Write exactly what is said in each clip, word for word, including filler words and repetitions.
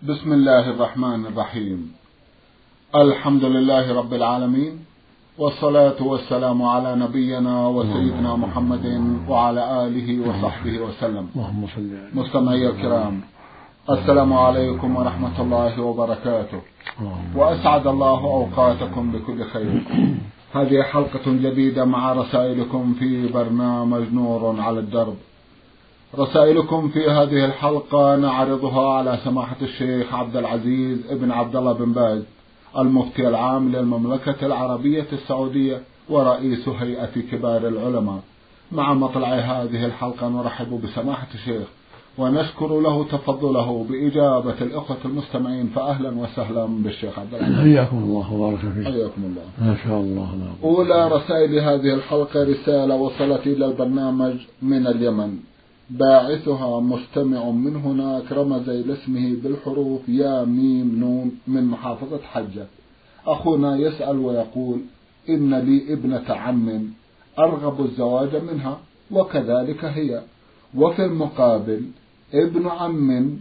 بسم الله الرحمن الرحيم. الحمد لله رب العالمين، والصلاة والسلام على نبينا وسيدنا محمد وعلى آله وصحبه وسلم. مستمعي الكرام، السلام عليكم ورحمة الله وبركاته، وأسعد الله أوقاتكم بكل خير. هذه حلقة جديدة مع رسائلكم في برنامج نور على الدرب. رسائلكم في هذه الحلقة نعرضها على سماحة الشيخ عبد العزيز ابن عبد الله بن باز، المفتي العام للمملكة العربية السعودية ورئيس هيئة كبار العلماء. مع مطلع هذه الحلقة نرحب بسماحة الشيخ ونشكر له تفضله بإجابة الأخوة المستمعين، فأهلا وسهلا بالشيخ عبد العزيز. حياكم الله وبارك فيك. حياكم الله. ما شاء الله. أولى رسائل هذه الحلقة رسالة وصلت إلى البرنامج من اليمن، باعثها مستمع من هناك رمز إلى اسمه بالحروف يا ميم نون من محافظة حجة. أخونا يسأل ويقول: إن لي ابنة عم أرغب الزواج منها وكذلك هي، وفي المقابل ابن عم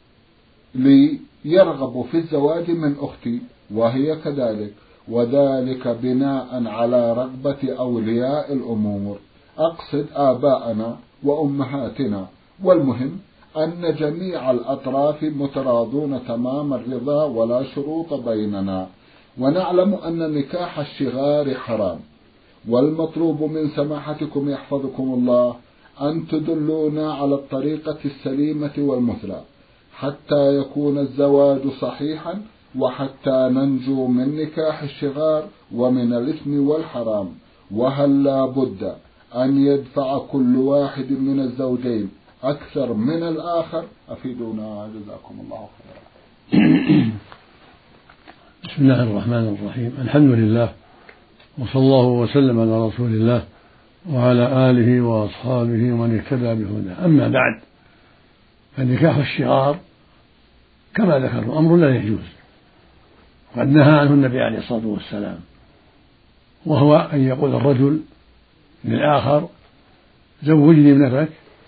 لي يرغب في الزواج من أختي وهي كذلك، وذلك بناء على رغبة أولياء الأمور، أقصد آباءنا وأمهاتنا، والمهم أن جميع الأطراف متراضون تمام الرضا ولا شروط بيننا، ونعلم أن نكاح الشغار حرام، والمطلوب من سماحتكم يحفظكم الله أن تدلونا على الطريقة السليمة والمثلى حتى يكون الزواج صحيحا، وحتى ننجو من نكاح الشغار ومن الإثم والحرام. وهل لا بد أن يدفع كل واحد من الزوجين أكثر من الآخر؟ أفيدونا جزاكم الله خيرا. بسم الله الرحمن الرحيم. الحمد لله، وصلى الله وسلم على رسول الله وعلى آله وأصحابه ومن اهتدى بهداه. أما بعد، فنكاح الشغار كما ذكرت أمر لا يجوز، وقد نهى عنه النبي عليه الصلاة والسلام، وهو أن يقول الرجل للآخر: زوجني ابنتك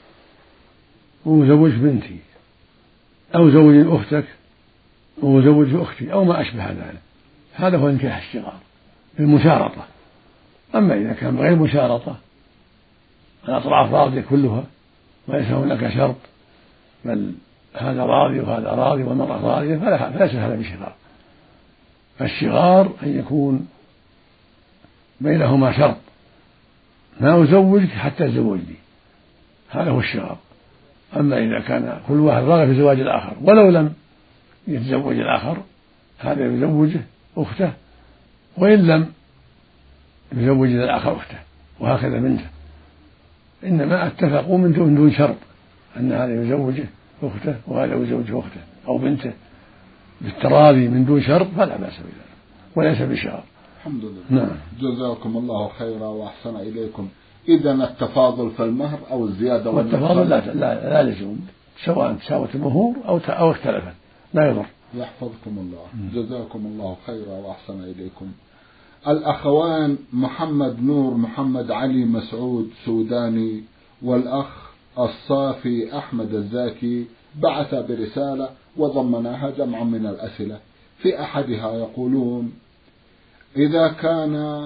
وزوج بنتي، أو زوج أختك وزوج أختي، أو ما أشبه ذلك. هذا هو نكاح الشغار بالمشارطة. أما إذا كان غير مشارطة، الأطراف راضية كلها وليس هناك شرط، بل هذا راضي وهذا راضي والمرأة راضية، فليس هذا بشغار. فالشغار أن يكون بينهما شرط: ما أزوجك حتى تزوجني، هذا هو الشغار. أما إذا كان كل واحد راغب في زواج الآخر ولو لم يتزوج الآخر، هذا يزوجه أخته، وإن لم يزوج الآخر أخته، وهكذا بنته. إنما اتفقوا من دون شرط أن هذا يزوجه أخته وهذا يزوجه أخته أو بنته بالتراضي من دون شرط، فلا بأس بذلك وليس بشغار. الحمد لله. نعم. جزاكم الله خيرا وأحسن إليكم. إذن التفاضل في المهر أو الزيادة والتفاضل لا لا, لا لزوم، سواء تساوت المهور أو أو اختلفت لا يضر. يحفظكم الله. جزاكم الله خيرا وأحسن إليكم. الأخوان محمد نور محمد علي مسعود سوداني، والأخ الصافي أحمد الزاكي بعث برسالة وضمناها جمع من الأسئلة. في أحدها يقولون: إذا كان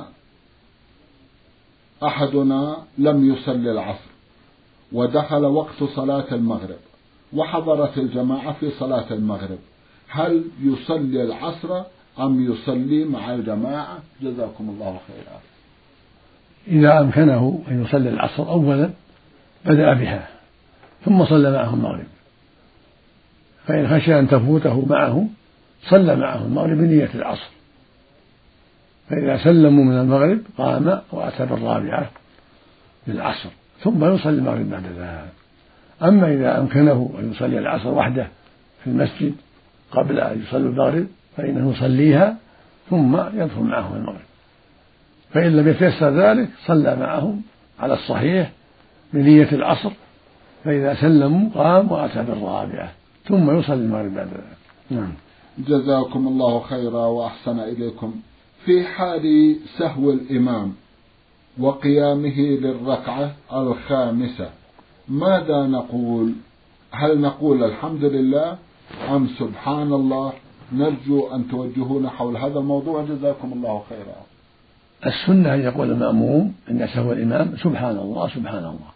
أحدنا لم يصلي العصر ودخل وقت صلاة المغرب وحضرت الجماعة في صلاة المغرب، هل يصلي العصر أم يصلي مع الجماعة؟ جزاكم الله خيرا. إذا أمكنه أن يصلي العصر أولا بدأ بها ثم صلى معهم المغرب، فإن خشي أن تفوته معهم صلى معهم المغرب بنية العصر، فإذا سلموا من المغرب قام وأتى بالرابعة للعصر ثم يصلي المغرب بعد ذلك. أما إذا أمكنه أن يصلي العصر وحده في المسجد قبل أن يصلي المغرب فإنه يصليها ثم يدخل معهم المغرب، فإن لم يتيسر ذلك صلى معهم على الصحيح بنية العصر، فإذا سلموا قام وأتى بالرابعة ثم يصلي المغرب بعد ذلك. نعم. جزاكم الله خيرا وأحسن إليكم. في حال سهو الإمام وقيامه للركعة الخامسة ماذا نقول؟ هل نقول الحمد لله أم سبحان الله؟ نرجو أن توجهونا حول هذا الموضوع جزاكم الله خيرا. السنة أن يقول المأموم إن سهو الإمام سبحان الله سبحان الله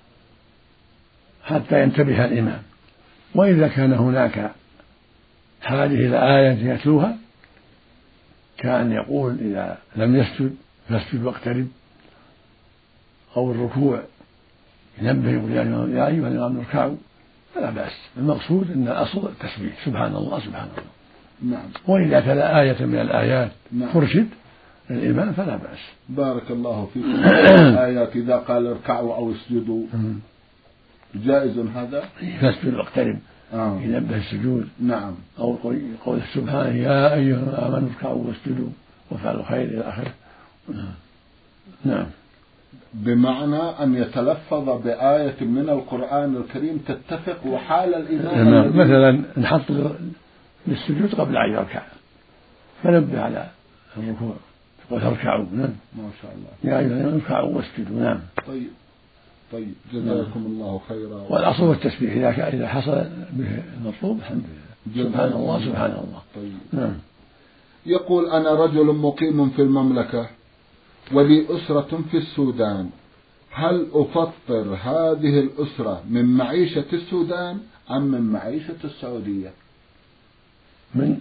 حتى ينتبه الإمام، وإذا كان هناك حاجة إلى آية يتلوها كان يقول إذا لم يسجد فاسجد واقترب، أو الركوع ينبه يقول يا أيها الإمام اركعوا، فلا بأس. المقصود أن الأصل التسبيح سبحان الله سبحان الله. نعم. وإذا تلا آية من الآيات نعم. فرشد الإمام فلا بأس. بارك الله فيكم. الآيات إذا قال اركعوا أو اسجدوا جائز هذا؟ فاسجد واقترب آه. ينبه السجود. نعم. أو قول سبحانه يا أيها آمنوا اركعوا واسجدوا وافعلوا خير إلى آخره. نعم. بمعنى أن يتلفظ بآية من القرآن الكريم تتفق وحال الإمام. مثلا نحط للسجود قبل أن يركع فنبه على الركوع تقول اركعوا. نعم. ما شاء الله. يا أيها اركعوا واسجدوا. نعم. طيب طيب جزاكم الله خيرا. والأصل والتسبيح إذا إذا حصل به المطلوب الحمد لله سبحان الله سبحان الله. طيب. نعم. يقول أنا رجل مقيم في المملكة ولي أسرة في السودان، هل أفطر هذه الأسرة من معيشة السودان أم من معيشة السعودية؟ من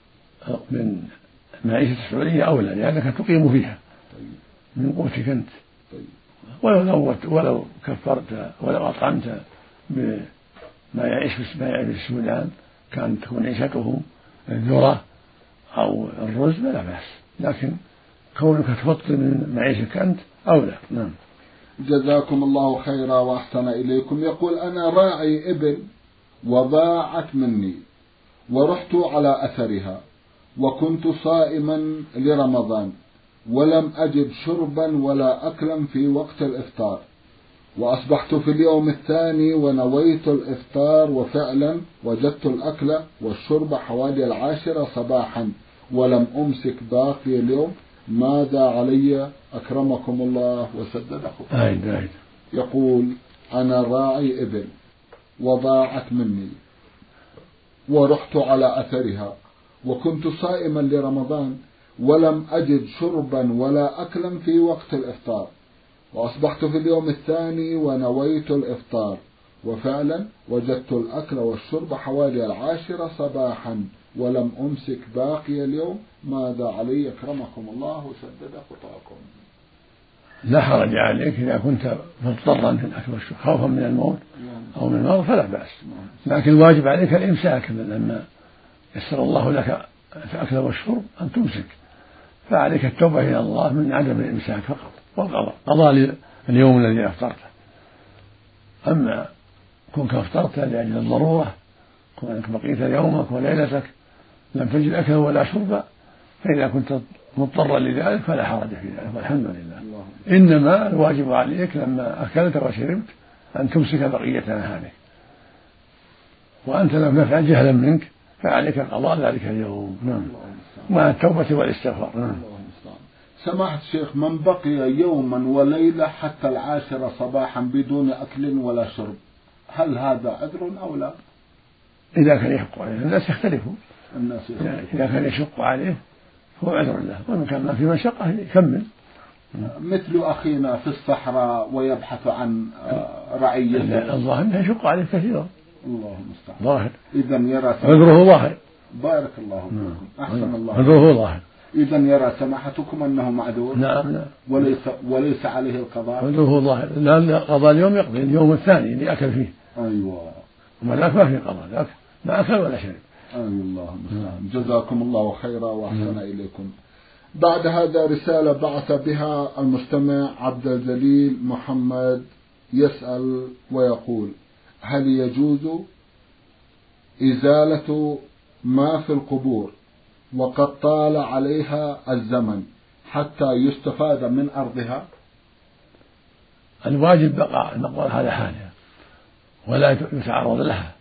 من معيشة السعودية أولى لأنك تقيم فيها. طيب. من قوتك أنت. طيب. ولو ولو كفرت ولو أطعمت بما يعيش ما يعيش في السودان كانت تكون عيشتهم الذرة أو الرز فلا بأس، لكن كونك تفطر من معيشك أنت أولى. نعم. جزاكم الله خيرا وأحسن إليكم. يقول أنا راعي إبل وضاعت مني ورحت على أثرها وكنت صائما لرمضان ولم أجد شربا ولا أكلا في وقت الإفطار، وأصبحت في اليوم الثاني ونويت الإفطار وفعلا وجدت الأكل والشرب حوالي العاشرة صباحا ولم أمسك باقي اليوم، ماذا علي أكرمكم الله وسدد خطاكم؟ يقول أنا راعي إبل وضاعت مني ورحت على أثرها وكنت صائما لرمضان ولم أجد شربا ولا أكلا في وقت الإفطار، وأصبحت في اليوم الثاني ونويت الإفطار وفعلا وجدت الأكل والشرب حوالي العاشرة صباحا ولم أمسك باقي اليوم، ماذا علي أكرمكم الله وسدد خطاكم؟ لا حرج عليك إذا كنت مضطرا في الأكل والشرب خوفا من الموت أو من المرض فلا بأس، لكن الواجب عليك الإمساك لما يسر الله لك الأكل والشرب أن تمسك، فعليك التوبة إلى الله من عدم الإمساك فقط والقضاء قضاء اليوم الذي أفطرته. أما كنت أفطرت لأجل الضرورة كونك بقيت يومك وليلتك لم تجد أكلا ولا شربا فإذا كنت مضطرا لذلك فلا حرج في ذلك والحمد لله. إنما الواجب عليك لما أكلت وشربت أن تمسك بقية نهارك، وأنت لم تفعل جهلا منك فعليك قضاء ذلك اليوم. نعم. مع التوبة والاستغفار. نعم. سماحة الشيخ، من بقي يوما وليلة حتى العاشرة صباحا بدون أكل ولا شرب هل هذا عذر أو لا؟ إذا كان يشق عليه، الناس يختلفون، الناس يختلفون. إذا كان يشق عليه هو عذر له، وإن كان ما في مشقة يكمل. مثل أخينا في الصحراء ويبحث عن رعيته الظاهر أنه يشق عليه كثيرا. الله المستعان. ظاهر. إذا يرى عذره ظاهر. بارك الله فيكم. أحسن الله. عذره ظاهر. إذا يرى سماحتكم أنه معذور. نعم نعم. وليس وليس عليه القضاء. عذره ظاهر. لا قضاء اليوم يقضي اليوم الثاني اللي أكل فيه. أيوة. وما ذاك ما في قضاء، ذاك ما أكل ولا شرب. أي الله المستعان. جزاكم الله خيرا وأحسن إليكم. بعد هذا رسالة بعث بها المستمع عبد الجليل محمد يسأل ويقول: هل يجوز إزالة ما في القبور وقد طال عليها الزمن حتى يستفاد من أرضها؟ الواجب بقاء المقبرة على حالها ولا يتعرض لها،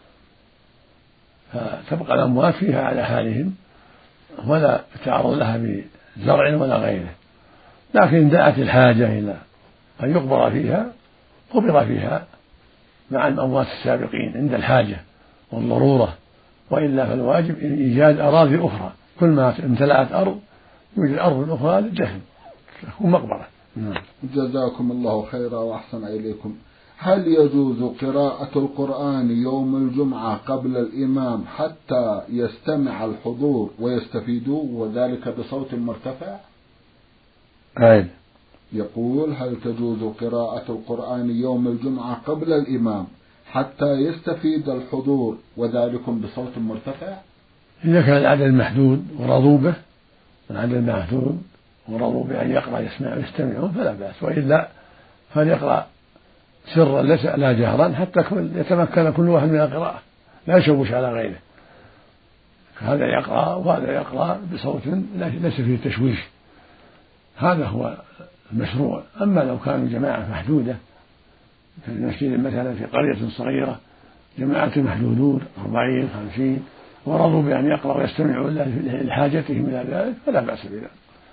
فتبقى الأموات فيها على حالهم ولا يتعرض لها بزرع ولا غيره، لكن إن دعت الحاجة إلى أن يقبر فيها قبر فيها مع الأموات السابقين عند الحاجة والضرورة وإلا فالواجب إيجاد أراضي أخرى، كل ما امتلأت أرض يوجد أرض أخرى للدفن تكون مقبرة. جزاكم الله خيرا وأحسن إليكم. هل يجوز قراءة القرآن يوم الجمعة قبل الإمام حتى يستمع الحضور ويستفيدوا وذلك بصوت مرتفع؟ أين؟ يقول هل تجوز قراءة القرآن يوم الجمعة قبل الإمام حتى يستفيد الحضور وذلك بصوت مرتفع؟ إذا كان العدد محدود ورضوا به، العدد محدود ورضوا بأن يقرأ يسمع ويستمعون فلا بأس، وإلا فليقرأ سرا ليس لا جهرا حتى يتمكن كل واحد من القراءة، لا يشوش على غيره، هذا يقرأ وهذا يقرأ بصوت ليس فيه تشويش، هذا هو المشروع. أما لو كانوا جماعة محدودة في المسجد مثلا في قرية صغيرة جماعة محدودون أربعين خمسين ورضوا بأن يقرأ ويستمعوا لحاجتهم إلى ذلك فلا بأس بذلك.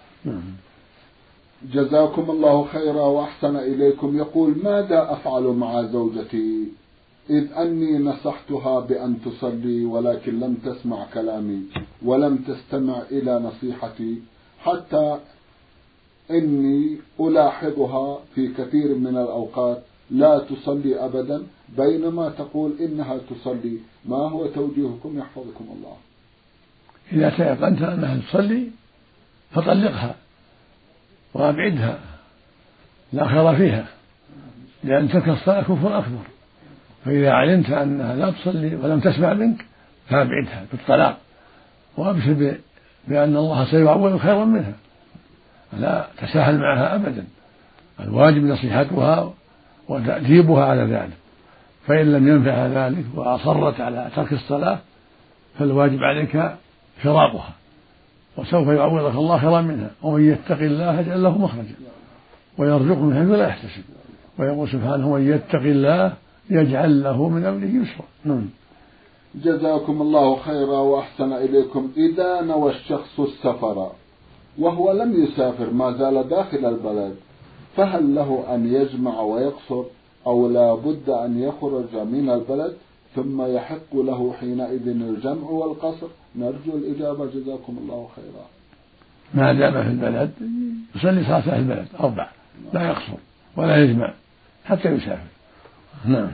جزاكم الله خيرا وأحسن إليكم. يقول ماذا أفعل مع زوجتي إذ أني نصحتها بأن تصلي ولكن لم تسمع كلامي ولم تستمع إلى نصيحتي، حتى إني ألاحظها في كثير من الأوقات لا تصلي أبدا بينما تقول إنها تصلي، ما هو توجيهكم يحفظكم الله؟ إذا تيقنت أنها تصلي فطلقها وأبعدها، لا خير فيها، لأن ترك الصلاة كفر أكبر، فإذا علمت أنها لا تصلي ولم تسمع منك فأبعدها بالطلاق وأبشر بأن الله سيعوض خيرا منها، لا تساهل معها أبدا، الواجب نصيحتها وتأديبها على ذلك، فإن لم ينفع ذلك وأصرت على ترك الصلاة فالواجب عليك فراقها وسوف يعوضك الله خيرا منها، ومن يتق الله يجعل له مخرجا ويرزقه من حيث لا يحتسب، ويقول سبحانه ومن يتق الله يجعل له من أمره يسرا. نعم. جزاكم الله خيرا وأحسن إليكم. إذا نوى الشخص السفر وهو لم يسافر ما زال داخل البلد فهل له أن يجمع ويقصر أو لا بد أن يخرج من البلد ثم يحق له حينئذ الجمع والقصر؟ نرجو الإجابة جزاكم الله خيرا. ما دام في البلد يصلي صلاة أهل البلد أربع، لا يقصر ولا يجمع حتى يسافر. نعم.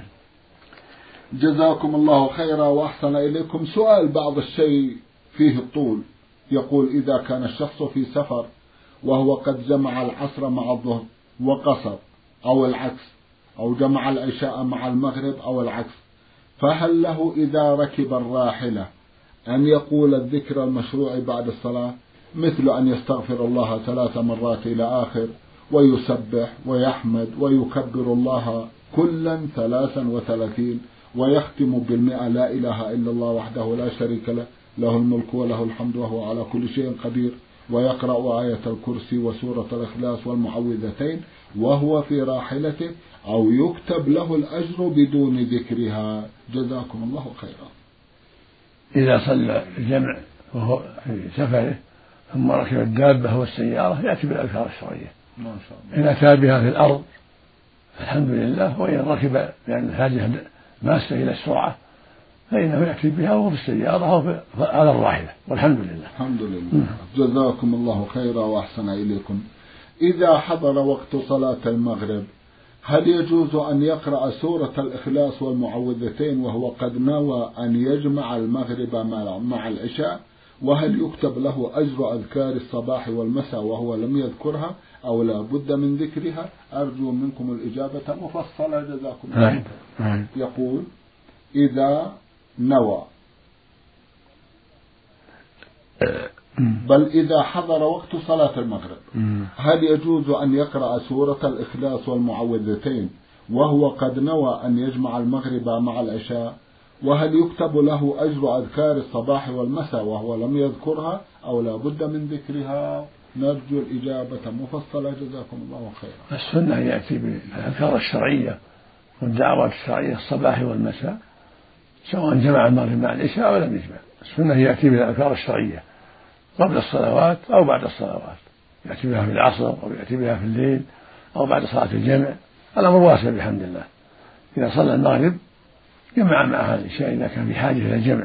جزاكم الله خيرا وأحسن إليكم. سؤال بعض الشيء فيه الطول، يقول إذا كان الشخص في سفر وهو قد جمع العصر مع الظهر وقصر أو العكس، أو جمع العشاء مع المغرب أو العكس، فهل له إذا ركب الراحلة أن يقول الذكر المشروع بعد الصلاة، مثل أن يستغفر الله ثلاث مرات إلى آخر ويسبح ويحمد ويكبر الله كلا ثلاثا وثلاثين ويختم بالمئة لا إله إلا الله وحده لا شريك له له الملك وله الحمد وهو على كل شيء قدير، ويقرأ آية الكرسي وسورة الإخلاص والمعوذتين وهو في راحلته، أو يكتب له الأجر بدون ذكرها؟ جزاكم الله خيرا. إذا صلى الجمع وهو في سفره ثم ركب الدابة والسيارة يأتي بالأذكار الشرعية، ما شاء الله. إن أتى بها في الأرض الحمد لله، وإن ركب لأن الحاجة ماسة إلى السرعة فإنه يأتي بها وهو في السيارة أو على الراحلة، والحمد لله. الحمد لله. جزاكم الله خيرا وأحسن إليكم. إذا حضر وقت صلاة المغرب هل يجوز أن يقرأ سورة الإخلاص والمعوذتين وهو قد نوى أن يجمع المغرب مع العشاء، وهل يكتب له أجر أذكار الصباح والمساء وهو لم يذكرها أو لا بد من ذكرها؟ أرجو منكم الإجابة مفصلة جزاكم الله. يقول إذا نوى بل إذا حضر وقت صلاة المغرب هل يجوز أن يقرأ سورة الإخلاص والمعوذتين وهو قد نوى أن يجمع المغرب مع العشاء، وهل يكتب له أجر أذكار الصباح والمساء وهو لم يذكرها أو لا بد من ذكرها؟ نرجو الإجابة مفصلة جزاكم الله خيرا. السنة يأتي بالأذكار الشرعية والدعوات الشرعية الصباح والمساء سواء جمع المغرب مع العشاء أو لم يجمع، السنة يأتي بالأذكار الشرعية قبل الصلوات أو بعد الصلوات، يأتي بها في العصر أو يأتي بها في الليل أو بعد صلاة الجمع، الأمر واسع بحمد الله. إذا صلى المغرب جمع معها العشاء إذا كان في حاجة إلى الجمع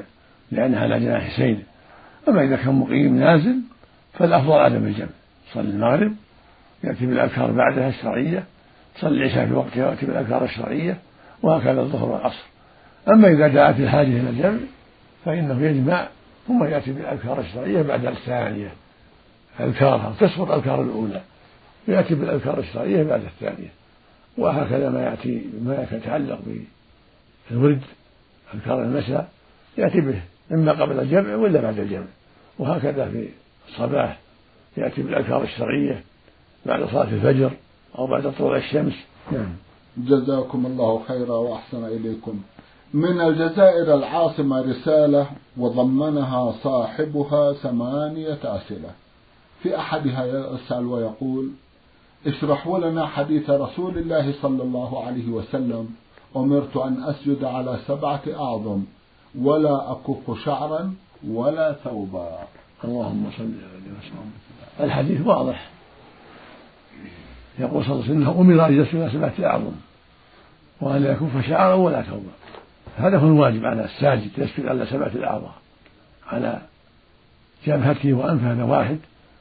لأنها على جناح سير. أما إذا كان مقيم نازل فالأفضل عدم الجمع، صلي المغرب يأتي بالأذكار بعدها الشرعية، صلي العشاء في وقتها يأتي بالأذكار الشرعية، وهكذا الظهر والعصر. أما إذا جاءت الحاجة إلى الجمع فإنه يجمع ثم يأتي بالأذكار الشرعية بعد الثانية، أذكارها تسقط أذكار الأولى، يأتي بالأذكار الشرعية بعد الثانية، وهكذا ما يأتي ما يتعلق بالورد أذكار المساء يأتي به إما قبل الجمع ولا بعد الجمع، وهكذا في الصباح يأتي بالأذكار الشرعية بعد صلاة الفجر أو بعد طلوع الشمس. نعم. جزاكم الله خيرا وأحسن إليكم. من الجزائر العاصمة رسالة وضمنها صاحبها ثمانية أسئلة، في أحدها يسأل ويقول: اشرحوا لنا حديث رسول الله صلى الله عليه وسلم: أمرت أن أسجد على سبعة أعظم ولا أكف شعرا ولا ثوبا. اللهم صل عليه وسلم. الحديث واضح، يقول صلى الله عليه وسلم: أمر أن يسجد على سبعة أعظم وأن لا يكف شعرا ولا ثوبا. هذا هو الواجب على الساجد، يسجد على سبعة الأعضاء، على جبهته وأنفه هذا واحد،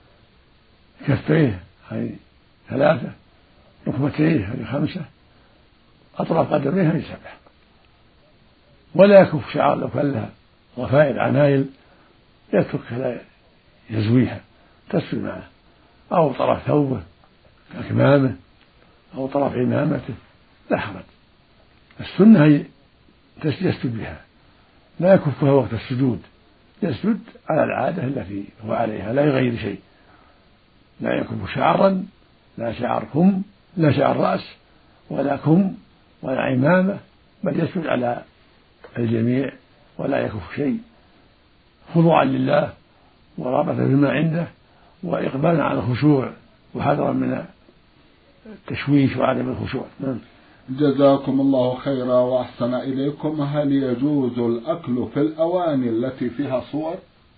كفيه هذه ثلاثة، ركبتيه هذه خمسة، أطراف قدميه هذه سبعة. ولا يكف شعر، لو كان لها ضفائر عمايل يتركها لا يزويها، تسجد معه، أو طرف ثوبه كأكمامه أو طرف عمامته لا حرج. السنة هي يسجد بها، لا يكفها وقت السجود، يسجد على العادة التي هو عليها لا يغير شيء، لا يكف شعرا، لا شعر كم، لا شعر رأس ولا كم ولا عمامة، بل يسجد على الجميع ولا يكف شيء، خضوعا لله ورغبة بما عنده وإقبالا على الخشوع وحذرا من التشويش وعدم الخشوع. جزاكم الله خيرا وأحسن إليكم. هل يجوز الأكل في الأواني التي فيها صور؟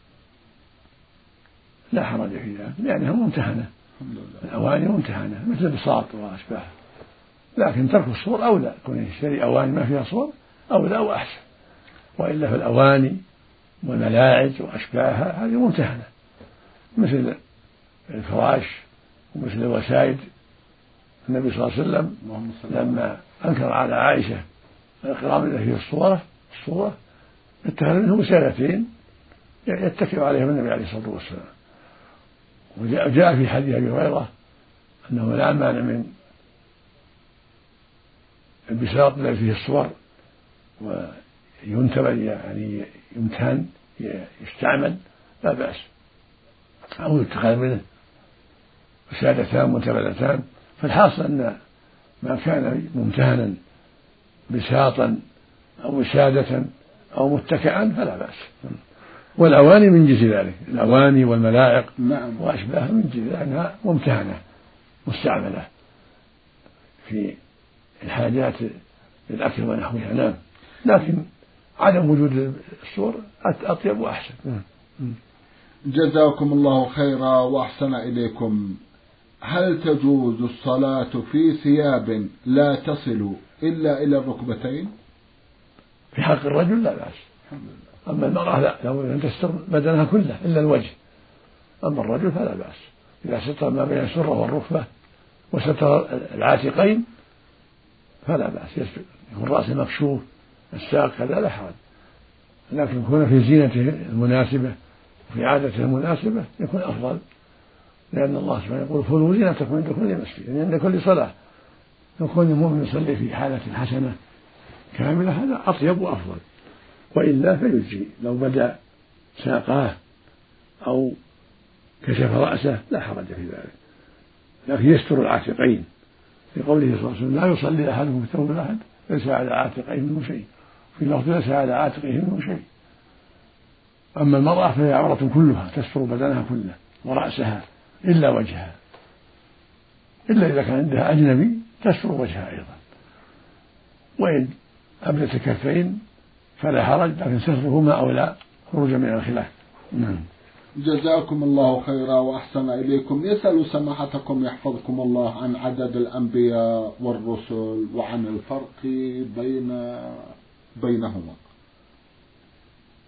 لا حرج في ذلك لأنها ممتهنة، الأواني ممتهنة مثل البساط وأشباهه، لكن ترك الصور أولى، كون يشتري أواني ما فيها صور أولى وأحسن، وإلا في الأواني والملاعج وأشباهها هذه ممتهنة مثل الفراش ومثل الوسائد. النبي صلى الله عليه وسلم لما أنكر على عائشة القرام التي فيه الصورة الصورة اتخذ منه وسادتين يتكئ عليهم النبي عليه الصلاة والسلام. وجاء في حديث أبي هريرة أنه لا مانع من البساط الذي فيه الصور وينتبه يعني يمتهن يستعمل لا بأس، أو يتخذ منه وسادتان منتبذتان. فالحاصل أن ما كان ممتهنا بساطا أو وسادة أو متكئا فلا بأس. والأواني من جنس ذلك، الأواني والملاعق نعم. وأشباهها من جنس أنها ممتهنة مستعملة في الحاجات للأكل ونحوها. نعم، لكن عدم وجود الصور أطيب وأحسن. جزاكم الله خيرا وأحسن إليكم. هل تجوز الصلاة في ثياب لا تصل إلا إلى الركبتين؟ في حق الرجل لا بأس، أما المرأة لا، لو أن تستر بدنها كله إلا الوجه. أما الرجل فلا بأس إذا ستر ما بين السرة والركبة وستر العاتقين فلا بأس، يكون رأسه مكشوف الساق كذا لا حرج، لكن يكون في زينته المناسبة وفي عادته المناسبة يكون أفضل، لأن الله سبحانه يقول: خذوا زينتكم عند كل مسجد، يعني عند كل صلاة. يكون المؤمن يصلي في حالة حسنة كاملة هذا أطيب وأفضل، وإلا فيجزي لو بدأ ساقاه أو كشف رأسه لا حرج في ذلك، لكن يستر العاتقين لقوله صلى الله عليه وسلم: لا يصلي أحدكم في ثوب أحد ليس على عاتقيه منه شيء، في لفظ ليس على عاتقه منه شيء. أما المرأة فهي عورة كلها، تستر بدنها كله ورأسها إلا وجهها، إلا إذا كان عندها أجنبي تستر وجهها أيضا، وإن أبدت الكفين فلا حرج، لكن سترهما أولى خروجا من الخلاف. نعم. جزاكم الله خيرا وأحسن إليكم. يسأل سماحتكم يحفظكم الله عن عدد الأنبياء والرسل وعن الفرق بين بينهما.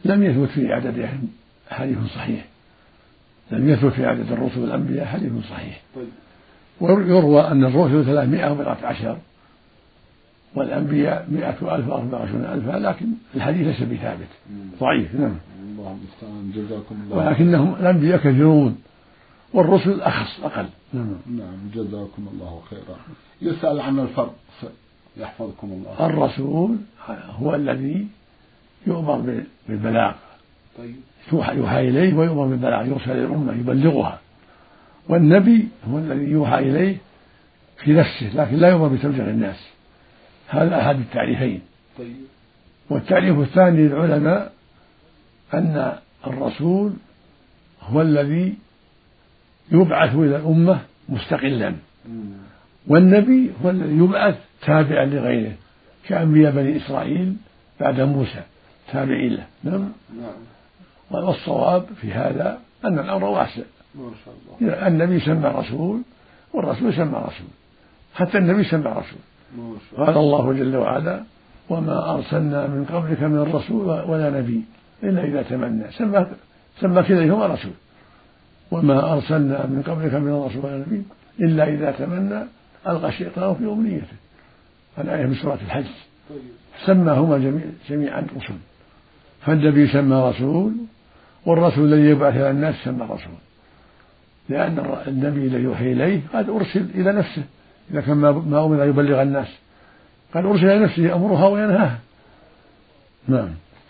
لم يثبت في عددهم حديث صحيح، لم يثبت في عدد الرسل والأنبياء حديث صحيح. ويروى أن الرسل ثلاثمائة وبضعة عشر والأنبياء مائة ألف وأربعة وعشرون ألفا، لكن الحديث ليس بثابت، ضعيف. نعم. الله المستعان. جزاكم الله. ولكنهم الأنبياء كثيرون والرسل أخص أقل. نعم. نعم جزاكم الله خيرا. يسأل عن الفرق يحفظكم الله. الرسول هو الذي يؤمر بالبلاغ، طيب. يوحى إليه ويؤمر بالبلاغ، يرسل إلى الأمة يبلغها. والنبي هو الذي يوحى إليه في نفسه لكن لا يؤمر بتبليغ الناس. هذا أحد التعريفين. طيب. والتعريف الثاني للعلماء أن الرسول هو الذي يبعث إلى الأمة مستقلا، والنبي هو الذي يبعث تابعا لغيره كأنبياء بني إسرائيل بعد موسى تابعين له. نعم. والصواب في هذا أن الأمر واسع. ما شاء الله. النبي سمى رسول والرسول سمى رسول، حتى النبي سمى رسول. قال الله جل وعلا: وما أرسلنا من قبلك من الرسول ولا نبي إلا إذا تمنى، سمى سمى كليهما رسول. وما أرسلنا من قبلك من الرسول ولا نبي إلا إذا تمنى ألقى الشيطان في أمنيته، الآية من سورة الحج. سماهما جميع جميعا رسل، فالنبي سمى رسول والرسول الذي يبعث إلى الناس سمى رسول، لأن النبي الذي يوحي إليه قد أرسل إلى نفسه، إذا كان ما أمر يبلغ الناس قد أرسل إلى نفسه يأمرها وينهاها. نعم.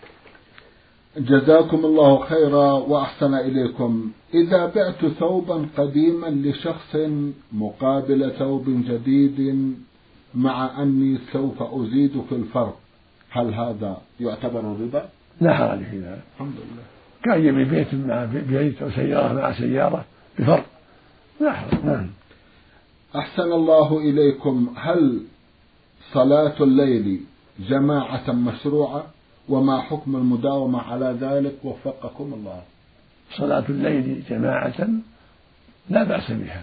جزاكم الله خيرا وأحسن إليكم. إذا بعت ثوبا قديما لشخص مقابل ثوب جديد مع أني سوف أزيد في الفرق، هل هذا يعتبر ربا؟ لا حرج في ذلك. الحمد لله. كان يبي بيت مع بيت أو سيارة مع سيارة بفرق، لا حرج. نعم. أحسن الله إليكم. هل صلاة الليل جماعة مشروعة؟ وما حكم المداومة على ذلك وفقكم الله؟ صلاة الليل جماعة لا بأس بها،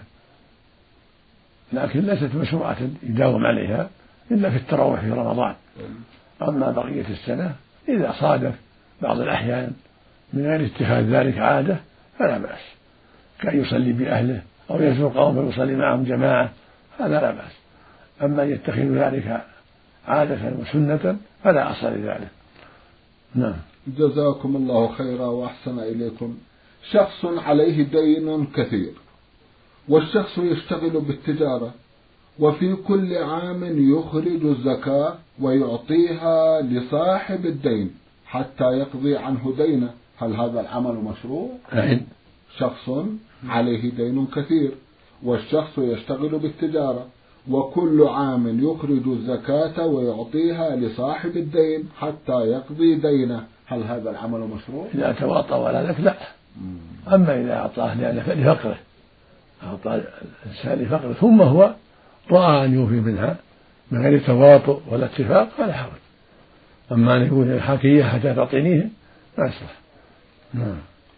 لكن ليست مشروعة يداوم عليها إلا في التراويح في رمضان. أما بقية السنة إذا صادف بعض الأحيان من غير اتخاذ ذلك عادة فلا بأس، كان يصلي بأهله أو يزور قوم ويصلي معهم جماعة، هذا لا بأس. أما يتخذ ذلك عادة وسنة فلا أصل لذلك. نعم. جزاكم الله خيرا وأحسن إليكم. شخص عليه دين كثير والشخص يشتغل بالتجارة وفي كل عام يخرج الزكاة ويعطيها لصاحب الدين حتى يقضي عنه دينه، هل هذا العمل مشروع؟ أين؟ شخص عليه دين كثير والشخص يشتغل بالتجارة وكل عام يخرج الزكاة ويعطيها لصاحب الدين حتى يقضي دينه، هل هذا العمل مشروع؟ إذا تواطأ ولا لك لا. أما إذا أعطاه لفقره، أعطى الإنسان لفقره ثم هو رأى أن يوفي منها من غير تواطؤ ولا اتفاق فلا حرج. أما أن يقول الحكية حتى تعطينيه ما يصلح. نعم.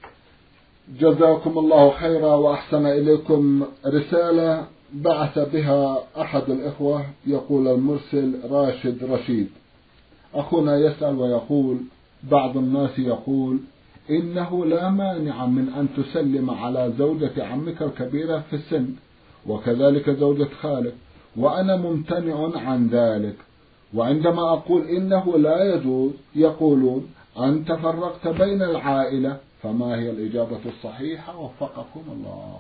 جزاكم الله خيرا وأحسن إليكم. رسالة بعث بها أحد الإخوة، يقول المرسل راشد رشيد: أخونا يسأل ويقول: بعض الناس يقول إنه لا مانع من أن تسلم على زوجة عمك الكبيرة في السن وكذلك زوجة خالك، وأنا ممتنع عن ذلك، وعندما أقول إنه لا يجوز يقولون أنت فرقت بين العائلة، فما هي الإجابة الصحيحة وفقكم الله؟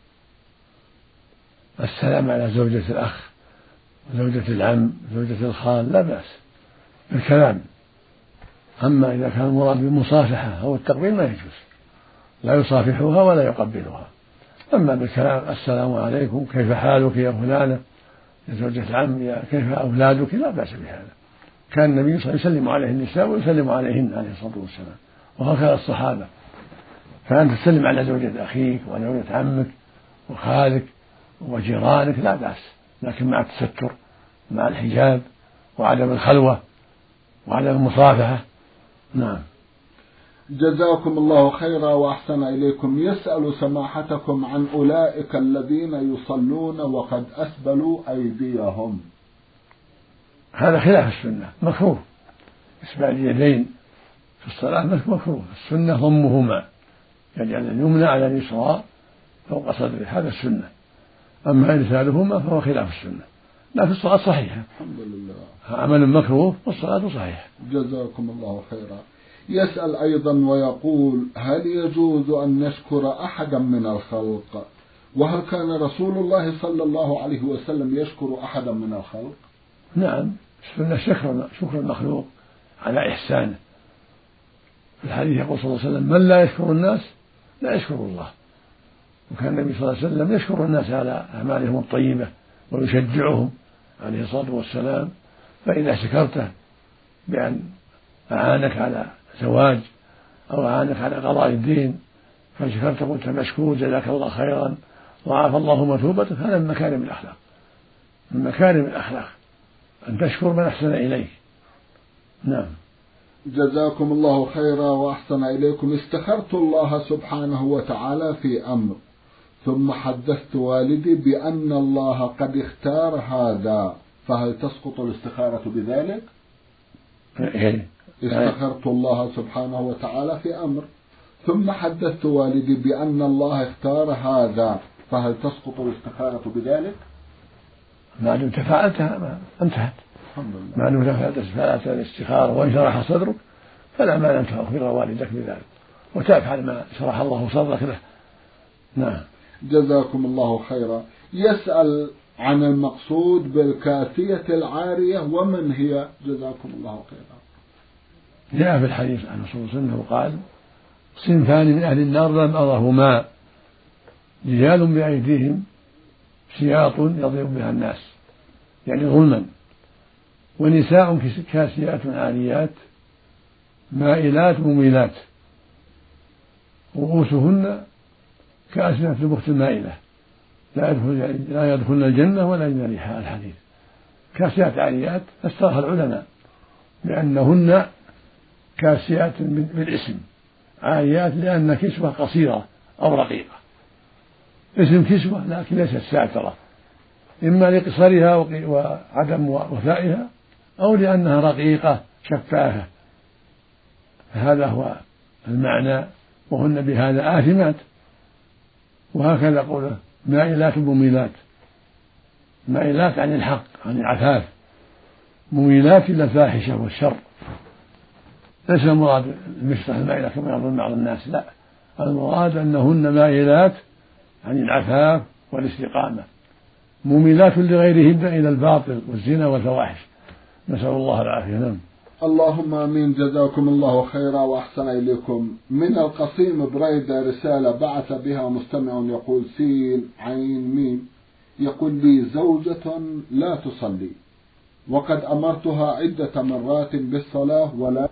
السلام على زوجة الأخ زوجة العم زوجة الخال لا بأس بالكلام، أما إذا كان المراد بالمصافحة أو التقبيل ما يجوز، لا يصافحها ولا يقبلها. أما بالكلام السلام عليكم كيف حالك يا فلانة يا زوجة العم يا كيف أولادك لا بأس بهذا. كان النبي صلى الله عليه وسلم يسلم عليه النساء ويسلم عليهن عليه الصلاة والسلام، وهكذا الصحابة. فأنت تسلم على زوجة أخيك وزوجة عمك وخالك وجيرانك لا بأس، لكن مع التستر مع الحجاب وعدم الخلوة وعدم المصافحة. نعم. جزاكم الله خيرا وأحسن إليكم. يسأل سماحتكم عن أولئك الذين يصلون وقد أسبلوا أيديهم. هذا خلاف السنة، مكروه إسبال اليدين في الصلاة مكروه. السنة ضمهما، يجعل اليمنى على اليسرى فوق صدره، هذا السنة. أما إرسالهما فهو خلاف السنة، لكن الصلاة صحيحة الحمد لله. عمل مكروه والصلاة صحيحة. جزاكم الله خيرا. يسأل أيضا ويقول: هل يجوز أن نشكر أحدا من الخلق؟ وهل كان رسول الله صلى الله عليه وسلم يشكر أحدا من الخلق؟ نعم، السنة شكر شكر المخلوق على إحسانه. في الحديث يقول صلى الله عليه وسلم: من لا يشكر الناس لا يشكر الله. وكان النبي صلى الله عليه وسلم يشكر الناس على أعمالهم الطيبة ويشجعهم عليه الصلاة والسلام. فإذا شكرته بأن أعانك على زواج أو أعانك على قضاء الدين فشكرت قلت مشكور جزاك الله خيرا وعافى الله مثوبتك، هذا من مكارم الأخلاق، من مكارم الأخلاق أن تشكر من أحسن إليك. نعم. جزاكم الله خيرا وأحسن إليكم. استخرت الله سبحانه وتعالى في أمر، ثم حدثت والدي بأن الله قد اختار هذا، فهل تسقط الاستخارة بذلك؟ استخرت الله سبحانه وتعالى في أمر، ثم حدثت والدي بأن الله اختار هذا، فهل تسقط الاستخارة بذلك؟ ما دمت فعلتها انتهت. ما دمت فعلت الاستخارة وانشرح صدرك فلا مانع أن تخبر والدك بذلك وتفعل ما شرح الله صدرك له. نعم. جزاكم الله خيرا. يسأل عن المقصود بالكاسية العارية ومن هي؟ جزاكم الله خيرا. جاء في الحديث عن الرسول صلى الله عليه وسلم قال: صنفان من أهل النار لم أرهما، رجال بأيديهم سياط يضرب بها الناس يعني ظلما، ونساء كاسيات عاريات مائلات مميلات رؤوسهن كأسنة البخت المائلة لا يدخل لا يدخلن الجنة ولا يجدن ريحها. الحديث كاسيات عاريات فسرها العلماء بأنهن كاسيات بالاسم، عاريات لأن كسوة قصيرة أو رقيقة، اسم كسوة لكن ليست ساترة، إما لقصرها وعدم وفائها أو لأنها رقيقة شفافة، فهذا هو المعنى، وهن بهذا آثمات. وهكذا قوله مائلات مميلات، مائلات عن الحق عن العفاف، مميلات إلى الفاحشة والشر. ليس المراد المشطح المائلة كما يظن بعض الناس، لا، المراد أنهن مائلات عن العفاف والاستقامة، مميلات لغيرهن إلى الباطل والزنا والفواحش، نسأل الله العافية. نعم. اللهم آمين. جزاكم الله خيرا وأحسن إليكم. من القصيم بريدة رسالة بعث بها مستمع يقول: سين عين ميم، يقول لي زوجة لا تصلي وقد أمرتها عدة مرات بالصلاة ولا